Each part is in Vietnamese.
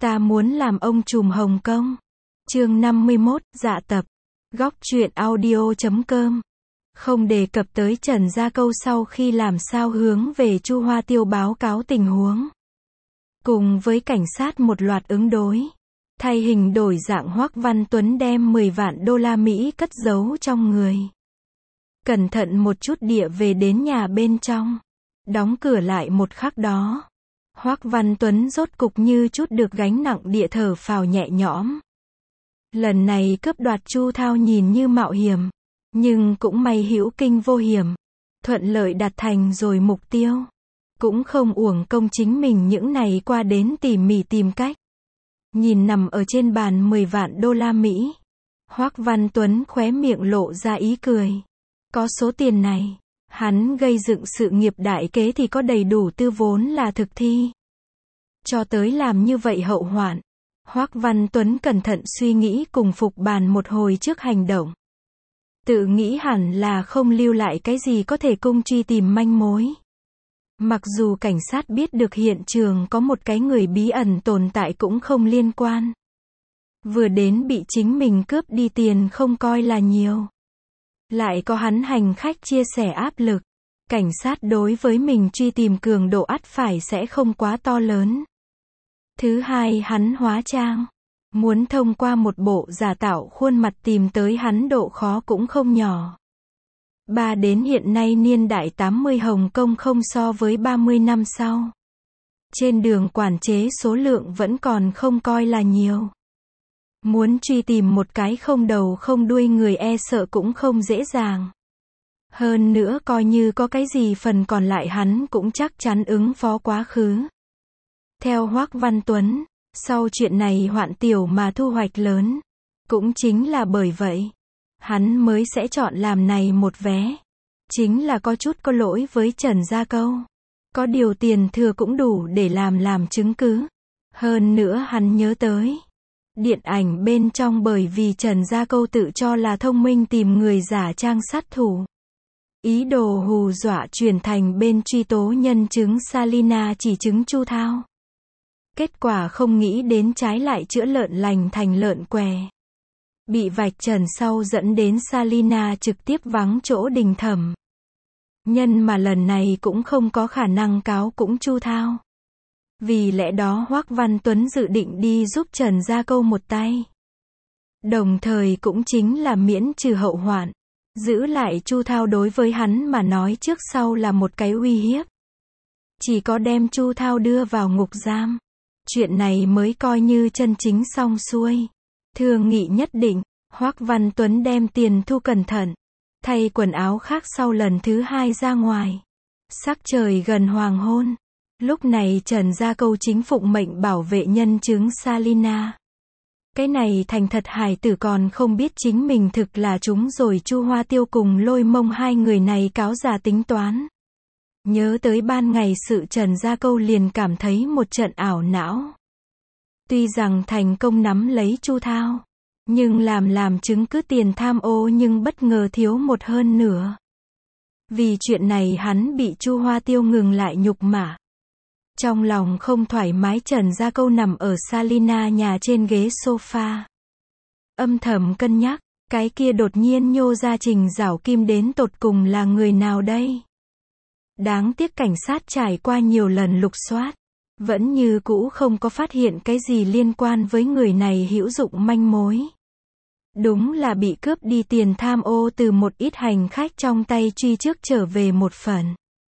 Ta muốn làm ông trùm Hồng Kông. Chương 51, dạ tập. Góc truyện audio.com. Không đề cập tới Trần Gia Câu sau khi làm sao hướng về Chu Hoa Tiêu báo cáo tình huống. Cùng với cảnh sát một loạt ứng đối. Thay hình đổi dạng Hoắc Văn Tuấn đem 10 vạn đô la Mỹ cất giấu trong người. Cẩn thận một chút địa về đến nhà bên trong. Đóng cửa lại một khắc đó. Hoắc Văn Tuấn rốt cục như chút được gánh nặng địa thở phào nhẹ nhõm. Lần này cướp đoạt Chu Thao nhìn như mạo hiểm, nhưng cũng may hữu kinh vô hiểm, thuận lợi đạt thành rồi mục tiêu. Cũng không uổng công chính mình những này qua đến tỉ mỉ tìm cách. Nhìn nằm ở trên bàn 10 vạn đô la Mỹ. Hoắc Văn Tuấn khóe miệng lộ ra ý cười. Có số tiền này, hắn gây dựng sự nghiệp đại kế thì có đầy đủ tư vốn là thực thi. Cho tới làm như vậy hậu hoạn. Hoắc Văn Tuấn cẩn thận suy nghĩ cùng phục bàn một hồi trước hành động. Tự nghĩ hẳn là không lưu lại cái gì có thể cung truy tìm manh mối. Mặc dù cảnh sát biết được hiện trường có một cái người bí ẩn tồn tại cũng không liên quan. Vừa đến bị chính mình cướp đi tiền không coi là nhiều. Lại có hắn hành khách chia sẻ áp lực. Cảnh sát đối với mình truy tìm cường độ ắt phải sẽ không quá to lớn. Thứ hai, hắn hóa trang. Muốn thông qua một bộ giả tạo khuôn mặt tìm tới hắn độ khó cũng không nhỏ. 3 đến hiện nay niên đại 80 Hồng Kông không so với 30 năm sau. Trên đường quản chế số lượng vẫn còn không coi là nhiều. Muốn truy tìm một cái không đầu không đuôi người e sợ cũng không dễ dàng. Hơn nữa coi như có cái gì phần còn lại hắn cũng chắc chắn ứng phó quá khứ. Theo Hoắc Văn Tuấn, sau chuyện này hoạn tiểu mà thu hoạch lớn. Cũng chính là bởi vậy, hắn mới sẽ chọn làm này một vé. Chính là có chút có lỗi với Trần Gia Câu. Có điều tiền thừa cũng đủ để làm chứng cứ. Hơn nữa hắn nhớ tới điện ảnh bên trong bởi vì Trần Gia Câu tự cho là thông minh tìm người giả trang sát thủ. Ý đồ hù dọa chuyển thành bên truy tố nhân chứng Salina chỉ chứng Chu Thao. Kết quả không nghĩ đến trái lại chữa lợn lành thành lợn què. Bị vạch trần sau dẫn đến Salina trực tiếp vắng chỗ đình thẩm. Nhân mà lần này cũng không có khả năng cáo cũng Chu Thao. Vì lẽ đó Hoắc Văn Tuấn dự định đi giúp Trần Gia Câu một tay. Đồng thời cũng chính là miễn trừ hậu hoạn. Giữ lại Chu Thao đối với hắn mà nói trước sau là một cái uy hiếp. Chỉ có đem Chu Thao đưa vào ngục giam. Chuyện này mới coi như chân chính xong xuôi. Thương nghị nhất định, Hoắc Văn Tuấn đem tiền thu cẩn thận. Thay quần áo khác sau lần thứ 2 ra ngoài. Sắc trời gần hoàng hôn. Lúc này Trần Gia Câu chính phụng mệnh bảo vệ nhân chứng Salina. Cái này thành thật hài tử còn không biết chính mình thực là chúng rồi Chu Hoa Tiêu cùng Lôi Mông hai người này cáo già tính toán. Nhớ tới ban ngày sự Trần Gia Câu liền cảm thấy một trận ảo não. Tuy rằng thành công nắm lấy Chu Thao, nhưng làm chứng cứ tiền tham ô nhưng bất ngờ thiếu một hơn nửa. Vì chuyện này hắn bị Chu Hoa Tiêu ngừng lại nhục mạ. Trong lòng không thoải mái Trần Gia Câu nằm ở Salina nhà trên ghế sofa. Âm thầm cân nhắc, cái kia đột nhiên nhô ra Trình Giảo Kim đến tột cùng là người nào đây? Đáng tiếc cảnh sát trải qua nhiều lần lục soát, vẫn như cũ không có phát hiện cái gì liên quan với người này hữu dụng manh mối. Đúng là bị cướp đi tiền tham ô từ một ít hành khách trong tay truy trước trở về một phần.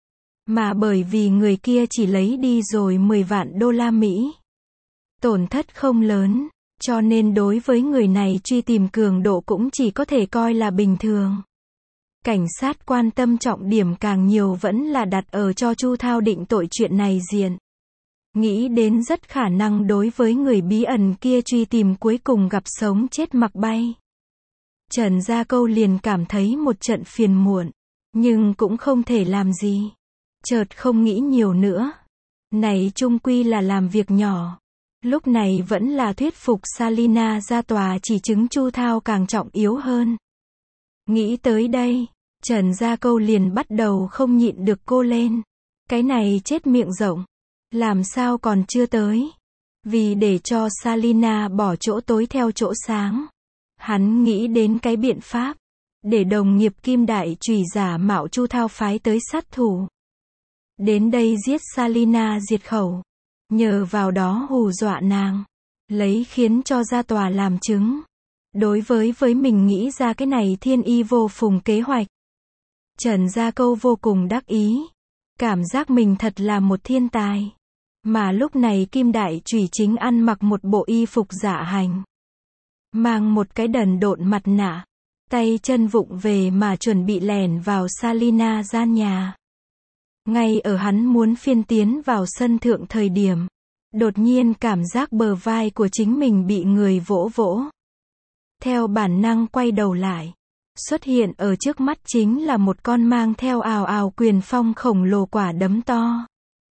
Mà bởi vì người kia chỉ lấy đi rồi 10 vạn đô la Mỹ. Tổn thất không lớn, cho nên đối với người này truy tìm cường độ cũng chỉ có thể coi là bình thường. Cảnh sát quan tâm trọng điểm càng nhiều vẫn là đặt ở cho Chu Thao định tội chuyện này diện. Nghĩ đến rất khả năng đối với người bí ẩn kia truy tìm cuối cùng gặp sống chết mặc bay. Trần Gia Câu liền cảm thấy một trận phiền muộn, nhưng cũng không thể làm gì. Chợt không nghĩ nhiều nữa. Này chung quy là làm việc nhỏ. Lúc này vẫn là thuyết phục Salina ra tòa chỉ chứng Chu Thao càng trọng yếu hơn. Nghĩ tới đây, Trần Gia Câu liền bắt đầu không nhịn được cô lên. Cái này chết miệng rộng. Làm sao còn chưa tới? Vì để cho Salina bỏ chỗ tối theo chỗ sáng, hắn nghĩ đến cái biện pháp, để đồng nghiệp Kim Đại Chủy giả mạo Chu Thao phái tới sát thủ. Đến đây giết Salina diệt khẩu. Nhờ vào đó hù dọa nàng. Lấy khiến cho ra tòa làm chứng. Đối với mình nghĩ ra cái này thiên y vô phùng kế hoạch. Trần Gia Câu vô cùng đắc ý. Cảm giác mình thật là một thiên tài. Mà lúc này Kim Đại Chủy chính ăn mặc một bộ y phục dạ hành. Mang một cái đần độn mặt nạ. Tay chân vụng về mà chuẩn bị lẻn vào Salina gian nhà. Ngay ở hắn muốn phiên tiến vào sân thượng thời điểm. Đột nhiên cảm giác bờ vai của chính mình bị người vỗ vỗ. Theo bản năng quay đầu lại. Xuất hiện ở trước mắt chính là một con mang theo ào ào quyền phong khổng lồ quả đấm to.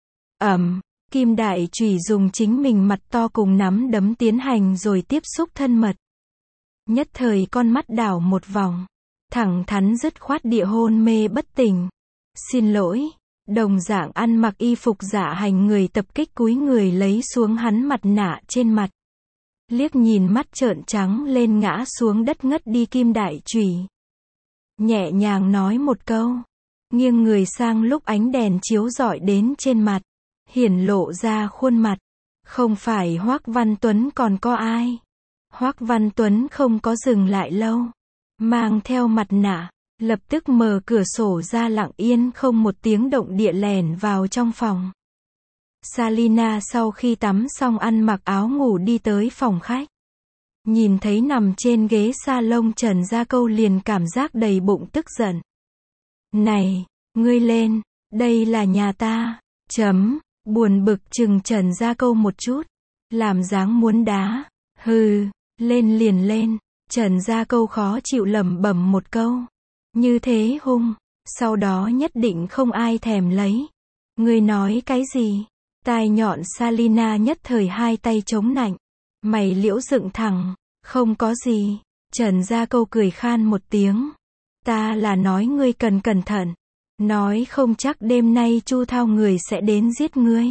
Kim Đại Chủy dùng chính mình mặt to cùng nắm đấm tiến hành rồi tiếp xúc thân mật. Nhất thời con mắt đảo một vòng. Thẳng thắn dứt khoát địa hôn mê bất tỉnh. Xin lỗi. Đồng dạng ăn mặc y phục dạ hành người tập kích cúi người lấy xuống hắn mặt nạ trên mặt. Liếc nhìn mắt trợn trắng lên ngã xuống đất ngất đi Kim Đại Chủy. Nhẹ nhàng nói một câu. Nghiêng người sang lúc ánh đèn chiếu rọi đến trên mặt. Hiển lộ ra khuôn mặt. Không phải Hoắc Văn Tuấn còn có ai. Hoắc Văn Tuấn không có dừng lại lâu. Mang theo mặt nạ. Lập tức mở cửa sổ ra lặng yên không một tiếng động địa lẻn vào trong phòng. Salina sau khi tắm xong ăn mặc áo ngủ đi tới phòng khách. Nhìn thấy nằm trên ghế salon Trần Gia Câu liền cảm giác đầy bụng tức giận. Này, ngươi lên, đây là nhà ta. Buồn bực chừng Trần Gia Câu một chút. Làm dáng muốn đá. Hừ, lên liền lên. Trần Gia Câu khó chịu lẩm bẩm một câu. Như thế hung, sau đó nhất định không ai thèm lấy. Ngươi nói cái gì? Tai nhọn Salina nhất thời hai tay chống nạnh. Mày liễu dựng thẳng, không có gì. Trần Gia Câu cười khan một tiếng. Ta là nói ngươi cần cẩn thận. Nói không chắc đêm nay Chu Thao người sẽ đến giết ngươi.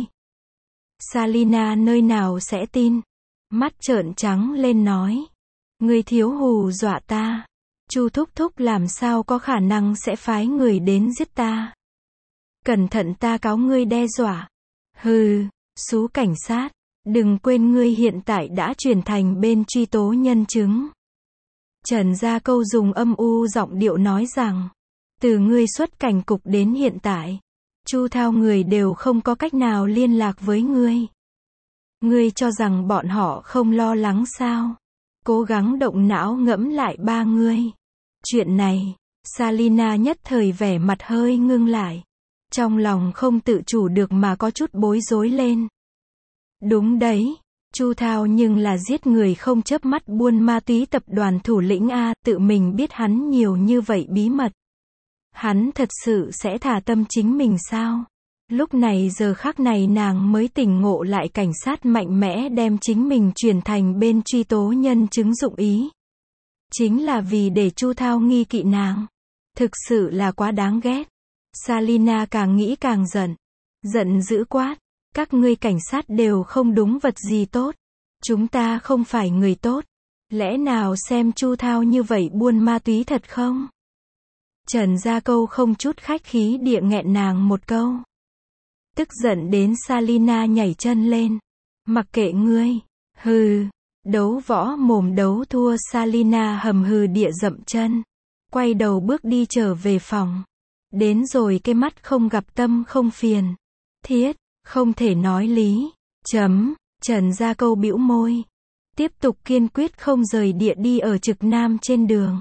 Salina nơi nào sẽ tin. Mắt trợn trắng lên nói. Ngươi thiếu hù dọa ta. Chu thúc thúc làm sao có khả năng sẽ phái người đến giết ta. Cẩn thận ta cáo ngươi đe dọa. Hừ, xú cảnh sát. Đừng quên ngươi hiện tại đã chuyển thành bên truy tố nhân chứng. Trần Gia Câu dùng âm u giọng điệu nói rằng. Từ ngươi xuất cảnh cục đến hiện tại. Chu Thao người đều không có cách nào liên lạc với ngươi. Ngươi cho rằng bọn họ không lo lắng sao? Cố gắng động não ngẫm lại ba ngươi. Chuyện này, Salina nhất thời vẻ mặt hơi ngưng lại. Trong lòng không tự chủ được mà có chút bối rối lên. Đúng đấy, Chu Thao nhưng là giết người không chớp mắt buôn ma túy tập đoàn thủ lĩnh A, tự mình biết hắn nhiều như vậy bí mật. Hắn thật sự sẽ thả tâm chính mình sao? Lúc này giờ khắc này nàng mới tỉnh ngộ lại cảnh sát mạnh mẽ đem chính mình chuyển thành bên truy tố nhân chứng dụng ý. Chính là vì để Chu Thao nghi kỵ nàng. Thực sự là quá đáng ghét. Salina càng nghĩ càng giận. Giận dữ quát. Các ngươi cảnh sát đều không đúng vật gì tốt. Chúng ta không phải người tốt. Lẽ nào xem Chu Thao như vậy buôn ma túy thật không? Trần Gia Câu không chút khách khí địa nghẹn nàng một câu. Tức giận đến Salina nhảy chân lên. Mặc kệ ngươi. Hừ. Đấu võ mồm đấu thua Salina hầm hừ địa dậm chân. Quay đầu bước đi trở về phòng. Đến rồi cái mắt không gặp tâm không phiền. Thiết, không thể nói lý. Trần Gia Câu bĩu môi. Tiếp tục kiên quyết không rời địa đi ở trực nam trên đường.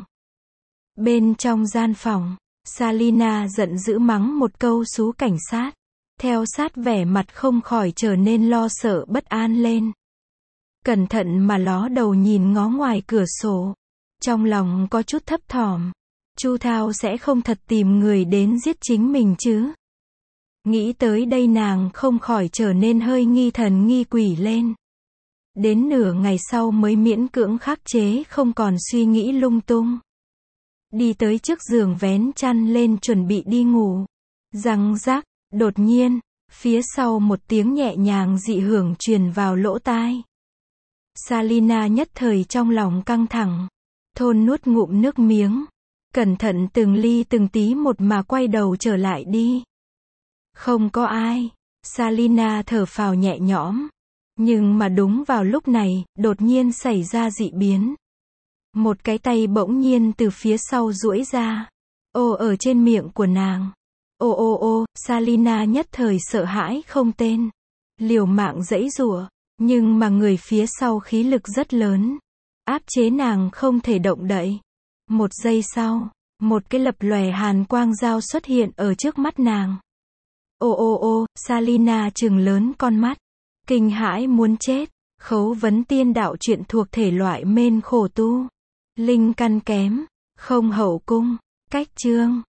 Bên trong gian phòng, Salina giận dữ mắng một câu xú cảnh sát. Theo sát vẻ mặt không khỏi trở nên lo sợ bất an lên. Cẩn thận mà ló đầu nhìn ngó ngoài cửa sổ. Trong lòng có chút thấp thỏm. Chu Thao sẽ không thật tìm người đến giết chính mình chứ. Nghĩ tới đây nàng không khỏi trở nên hơi nghi thần nghi quỷ lên. Đến nửa ngày sau mới miễn cưỡng khắc chế không còn suy nghĩ lung tung. Đi tới trước giường vén chăn lên chuẩn bị đi ngủ. Răng rắc, đột nhiên, Phía sau một tiếng nhẹ nhàng dị hưởng truyền vào lỗ tai. Salina nhất thời trong lòng căng thẳng. Thôn nuốt ngụm nước miếng. Cẩn thận từng ly từng tí một mà quay đầu trở lại đi. Không có ai. Salina thở phào nhẹ nhõm. Nhưng mà đúng vào lúc này, đột nhiên xảy ra dị biến. Một cái tay bỗng nhiên từ phía sau duỗi ra. Ô ở trên miệng của nàng. Ô ô ô, Salina nhất thời sợ hãi không tên. Liều mạng giãy giụa, nhưng mà người phía sau khí lực rất lớn. Áp chế nàng không thể động đậy. Một giây sau, một cái lập lòe hàn quang dao xuất hiện ở trước mắt nàng. Ô ô ô, Salina trừng lớn con mắt. Kinh hãi muốn chết. Khấu vấn tiên đạo truyện thuộc thể loại mên khổ tu. Linh căn kém. Không hậu cung. Cách chương.